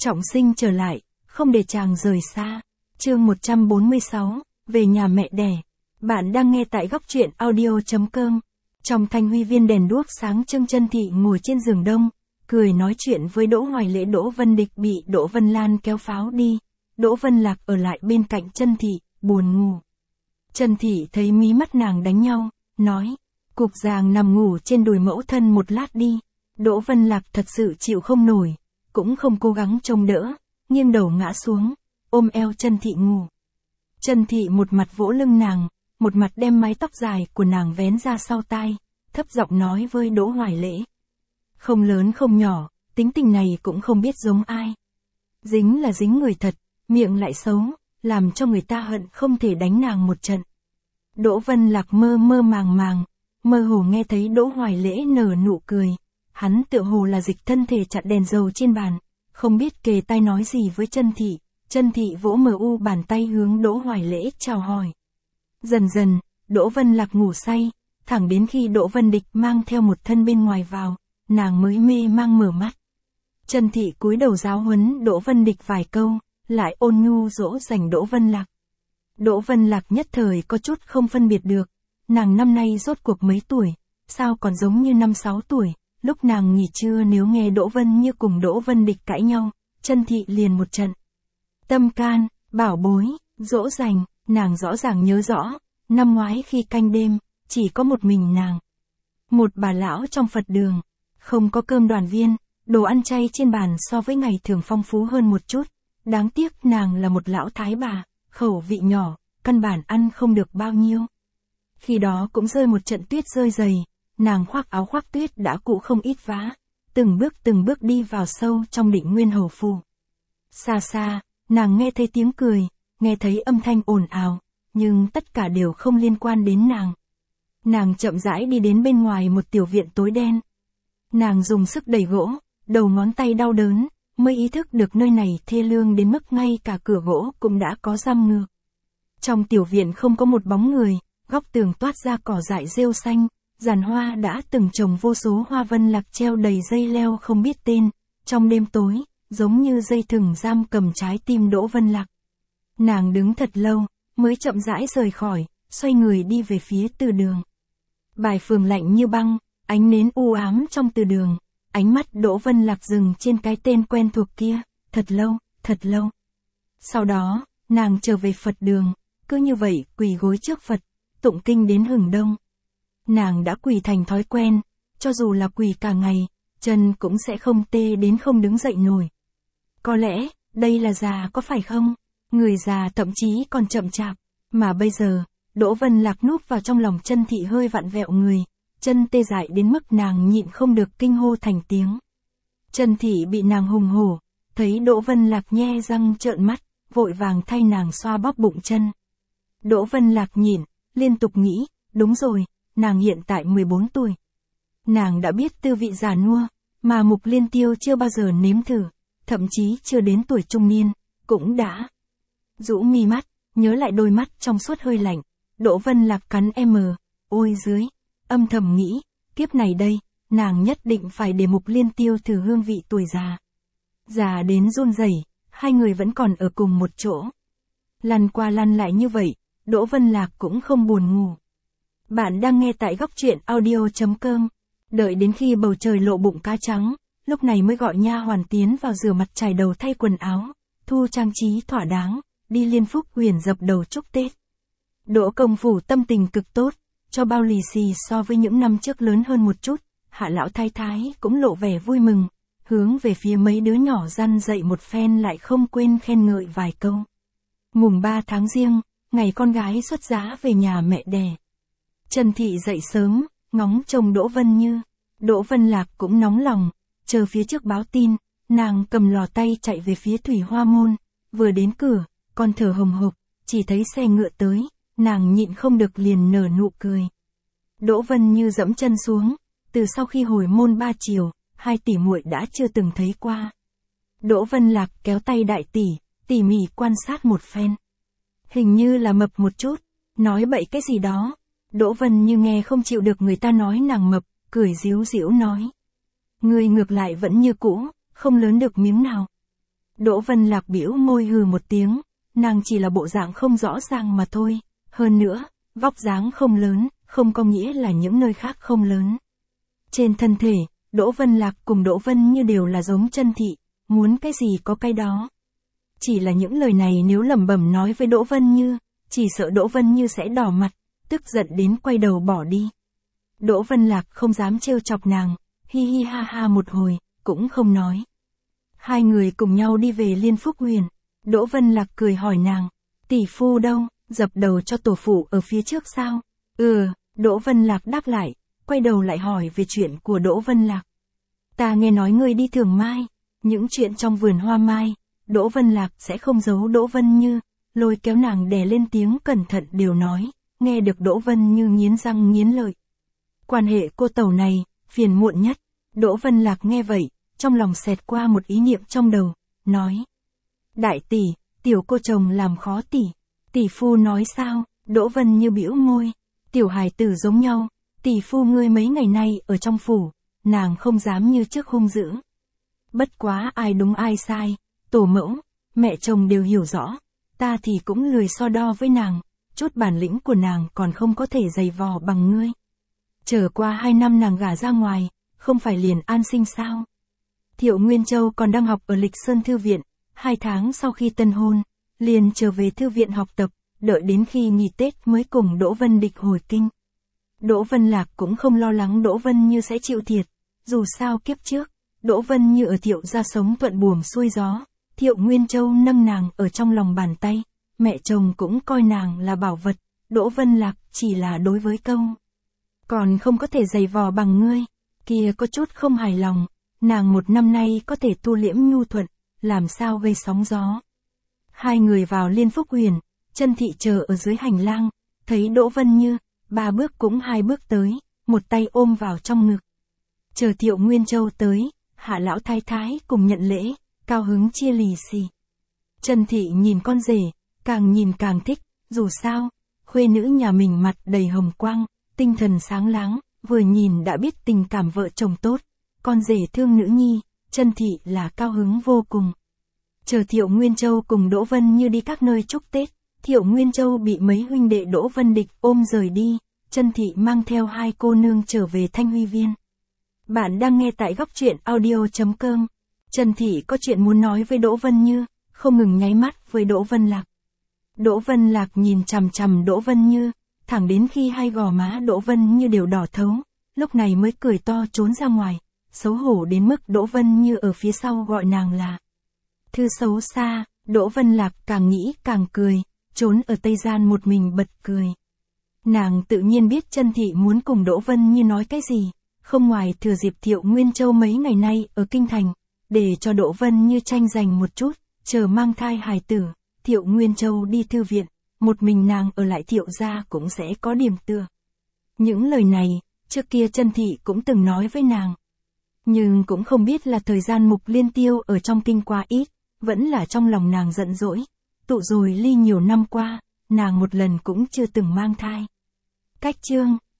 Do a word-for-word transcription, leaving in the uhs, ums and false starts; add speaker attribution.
Speaker 1: trọng sinh trở lại, không để chàng rời xa. Chương một trăm bốn mươi sáu, về nhà mẹ đẻ. Bạn đang nghe tại góc truyện audio.com. Trong thanh huy viên đèn đuốc sáng trưng, Chân Thị ngồi trên giường đông, cười nói chuyện với Đỗ Hoài Lễ. Đỗ Vân Địch bị Đỗ Vân Lan kéo pháo đi, Đỗ Vân Lạc ở lại bên cạnh Chân Thị, buồn ngủ. Chân Thị thấy mí mắt nàng đánh nhau, nói, cục giàng nằm ngủ trên đùi mẫu thân một lát đi. Đỗ Vân Lạc thật sự chịu không nổi, cũng không cố gắng trông đỡ, nghiêng đầu ngã xuống, ôm eo Chân Thị ngủ. Chân Thị một mặt vỗ lưng nàng, một mặt đem mái tóc dài của nàng vén ra sau tai, thấp giọng nói với Đỗ Hoài Lễ. Không lớn không nhỏ, tính tình này cũng không biết giống ai. Dính là dính người thật, miệng lại xấu, làm cho người ta hận không thể đánh nàng một trận. Đỗ Vân Lạc mơ mơ màng màng, mơ hồ nghe thấy Đỗ Hoài Lễ nở nụ cười. Hắn tựa hồ là dịch thân thể chặn đèn dầu trên bàn, không biết kề tai nói gì với Chân Thị. Chân Thị vỗ mờ u bàn tay hướng Đỗ Hoài Lễ chào hỏi. Dần dần, Đỗ Vân Lạc ngủ say, thẳng đến khi Đỗ Vân Địch mang theo một thân bên ngoài vào, nàng mới mê mang mở mắt. Chân Thị cúi đầu giáo huấn Đỗ Vân Địch vài câu, lại ôn nhu dỗ dành Đỗ Vân Lạc. Đỗ Vân Lạc nhất thời có chút không phân biệt được, nàng năm nay rốt cuộc mấy tuổi, sao còn giống như năm sáu tuổi. Lúc nàng nghỉ trưa nếu nghe Đỗ Vân Như cùng Đỗ Vân Địch cãi nhau, Chân Thị liền một trận tâm can, bảo bối, dỗ dành. Nàng rõ ràng nhớ rõ, năm ngoái khi canh đêm, chỉ có một mình nàng. Một bà lão trong Phật đường, không có cơm đoàn viên, đồ ăn chay trên bàn so với ngày thường phong phú hơn một chút. Đáng tiếc nàng là một lão thái bà, khẩu vị nhỏ, căn bản ăn không được bao nhiêu. Khi đó cũng rơi một trận tuyết rơi dày, nàng khoác áo khoác tuyết đã cũ không ít vá, từng bước từng bước đi vào sâu trong Định Nguyên Hầu Phủ. Xa xa, nàng nghe thấy tiếng cười, nghe thấy âm thanh ồn ào, nhưng tất cả đều không liên quan đến nàng. Nàng chậm rãi đi đến bên ngoài một tiểu viện tối đen. Nàng dùng sức đẩy gỗ, đầu ngón tay đau đớn, mới ý thức được nơi này thê lương đến mức ngay cả cửa gỗ cũng đã có giam ngược. Trong tiểu viện không có một bóng người, góc tường toát ra cỏ dại rêu xanh, giàn hoa đã từng trồng vô số hoa vân lạc treo đầy dây leo không biết tên, trong đêm tối, giống như dây thừng giam cầm trái tim Đỗ Vân Lạc. Nàng đứng thật lâu, mới chậm rãi rời khỏi, xoay người đi về phía từ đường. Bài phường lạnh như băng, ánh nến u ám trong từ đường, ánh mắt Đỗ Vân Lạc dừng trên cái tên quen thuộc kia, thật lâu, thật lâu. Sau đó, nàng trở về Phật đường, cứ như vậy quỳ gối trước Phật, tụng kinh đến hừng đông. Nàng đã quỳ thành thói quen, cho dù là quỳ cả ngày, chân cũng sẽ không tê đến không đứng dậy nổi. Có lẽ, đây là già có phải không? Người già thậm chí còn chậm chạp, mà bây giờ, Đỗ Vân Lạc núp vào trong lòng Chân Thị hơi vặn vẹo người, chân tê dại đến mức nàng nhịn không được kinh hô thành tiếng. Chân Thị bị nàng hùng hổ, thấy Đỗ Vân Lạc nhe răng trợn mắt, vội vàng thay nàng xoa bóp bụng chân. Đỗ Vân Lạc nhìn, liên tục nghĩ, đúng rồi, nàng hiện tại mười bốn tuổi. Nàng đã biết tư vị già nua, mà Mục Liên Tiêu chưa bao giờ nếm thử, thậm chí chưa đến tuổi trung niên, cũng đã. Rũ mi mắt, nhớ lại đôi mắt trong suốt hơi lạnh, Đỗ Vân Lạc cắn em, ôi dưới, âm thầm nghĩ, kiếp này đây, nàng nhất định phải để Mục Liên Tiêu thử hương vị tuổi già. Già đến run rẩy, hai người vẫn còn ở cùng một chỗ. Lăn qua lăn lại như vậy, Đỗ Vân Lạc cũng không buồn ngủ. Bạn đang nghe tại góc truyện audio.com. Đợi đến khi bầu trời lộ bụng cá trắng, lúc này mới gọi nha hoàn tiến vào rửa mặt chải đầu thay quần áo, thu trang trí thỏa đáng, đi Liên Phúc Huyền dập đầu chúc Tết. Đỗ Công Phủ tâm tình cực tốt, cho bao lì xì so với những năm trước lớn hơn một chút, Hạ lão thái thái cũng lộ vẻ vui mừng, hướng về phía mấy đứa nhỏ răn dạy một phen lại không quên khen ngợi vài câu. Mùng ba tháng Giêng, ngày con gái xuất giá về nhà mẹ đẻ. Chân Thị dậy sớm, ngóng trông Đỗ Vân Như. Đỗ Vân Lạc cũng nóng lòng, chờ phía trước báo tin, nàng cầm lò tay chạy về phía Thủy Hoa Môn, vừa đến cửa, con thở hồng hộc, chỉ thấy xe ngựa tới, nàng nhịn không được liền nở nụ cười. Đỗ Vân Như dẫm chân xuống, từ sau khi hồi môn ba chiều, hai tỷ muội đã chưa từng thấy qua. Đỗ Vân Lạc kéo tay đại tỷ, tỉ mỉ quan sát một phen. Hình như là mập một chút, nói bậy cái gì đó. Đỗ Vân Như nghe không chịu được người ta nói nàng mập, cười díu díu nói. Người ngược lại vẫn như cũ, không lớn được miếng nào. Đỗ Vân Lạc bĩu môi hừ một tiếng, nàng chỉ là bộ dạng không rõ ràng mà thôi, hơn nữa, vóc dáng không lớn, không có nghĩa là những nơi khác không lớn. Trên thân thể, Đỗ Vân Lạc cùng Đỗ Vân Như đều là giống Chân Thị, muốn cái gì có cái đó. Chỉ là những lời này nếu lẩm bẩm nói với Đỗ Vân Như, chỉ sợ Đỗ Vân Như sẽ đỏ mặt, tức giận đến quay đầu bỏ đi. Đỗ Vân Lạc không dám trêu chọc nàng, hi hi ha ha một hồi, cũng không nói. Hai người cùng nhau đi về Liên Phúc Huyền. Đỗ Vân Lạc cười hỏi nàng, tỷ phu đâu, dập đầu cho tổ phụ ở phía trước sao? Ừ, Đỗ Vân Lạc đáp lại, quay đầu lại hỏi về chuyện của Đỗ Vân Lạc. Ta nghe nói ngươi đi Thường Mai, những chuyện trong vườn hoa mai, Đỗ Vân Lạc sẽ không giấu Đỗ Vân Như, lôi kéo nàng đè lên tiếng cẩn thận đều nói, nghe được Đỗ Vân Như nghiến răng nghiến lợi. Quan hệ cô tẩu này, phiền muộn nhất. Đỗ Vân Lạc nghe vậy, trong lòng xẹt qua một ý niệm trong đầu, nói. Đại tỷ, tiểu cô chồng làm khó tỷ. Tỷ phu nói sao? Đỗ Vân Như bĩu môi. Tiểu hài tử giống nhau, tỷ phu ngươi mấy ngày nay ở trong phủ, nàng không dám như trước hung dữ. Bất quá ai đúng ai sai, tổ mẫu, mẹ chồng đều hiểu rõ, ta thì cũng lười so đo với nàng, chút bản lĩnh của nàng còn không có thể dày vò bằng ngươi. Trở qua hai năm nàng gả ra ngoài, không phải liền an sinh sao? Thiệu Nguyên Châu còn đang học ở Lịch Sơn Thư viện, hai tháng sau khi tân hôn, liền trở về thư viện học tập, đợi đến khi nghỉ Tết mới cùng Đỗ Vân Địch hồi kinh. Đỗ Vân Lạc cũng không lo lắng Đỗ Vân Như sẽ chịu thiệt, dù sao kiếp trước, Đỗ Vân Như ở Thiệu gia sống thuận buồm xuôi gió, Thiệu Nguyên Châu nâng nàng ở trong lòng bàn tay, mẹ chồng cũng coi nàng là bảo vật, Đỗ Vân Lạc chỉ là đối với câu. Còn không có thể giày vò bằng ngươi, kia có chút không hài lòng, nàng một năm nay có thể tu liễm nhu thuận, làm sao gây sóng gió. Hai người vào Liên Phúc Huyền, Chân Thị chờ ở dưới hành lang, thấy Đỗ Vân Như, ba bước cũng hai bước tới, một tay ôm vào trong ngực. Chờ Thiệu Nguyên Châu tới, Hạ lão thái thái cùng nhận lễ, cao hứng chia lì xì. Chân Thị nhìn con rể, càng nhìn càng thích, dù sao, khuê nữ nhà mình mặt đầy hồng quang, tinh thần sáng láng, vừa nhìn đã biết tình cảm vợ chồng tốt, con rể thương nữ nhi, Chân Thị là cao hứng vô cùng. Chờ Thiệu Nguyên Châu cùng Đỗ Vân Như đi các nơi chúc Tết, Thiệu Nguyên Châu bị mấy huynh đệ Đỗ Vân Địch ôm rời đi, Chân Thị mang theo hai cô nương trở về Thanh Huy Viên. Bạn đang nghe tại góc truyện audio chấm com. Chân Thị có chuyện muốn nói với Đỗ Vân Như, không ngừng nháy mắt với Đỗ Vân Lạc. Đỗ Vân Lạc nhìn chằm chằm Đỗ Vân Như, thẳng đến khi hai gò má Đỗ Vân Như đều đỏ thấu, lúc này mới cười to trốn ra ngoài, xấu hổ đến mức Đỗ Vân Như ở phía sau gọi nàng là thư xấu xa. Đỗ Vân Lạc càng nghĩ càng cười, trốn ở tây gian một mình bật cười. Nàng tự nhiên biết Chân Thị muốn cùng Đỗ Vân Như nói cái gì, không ngoài thừa dịp Thiệu Nguyên Châu mấy ngày nay ở kinh thành, để cho Đỗ Vân Như tranh giành một chút, chờ mang thai hài tử, Thiệu Nguyên Châu đi thư viện, một mình nàng ở lại Thiệu gia cũng sẽ có điểm tựa. Những lời này, trước kia Chân Thị cũng từng nói với nàng. Nhưng cũng không biết là thời gian Mục Liên Tiêu ở trong kinh quá ít, vẫn là trong lòng nàng giận dỗi, tụ rồi ly nhiều năm qua, nàng một lần cũng chưa từng mang thai. Cách chương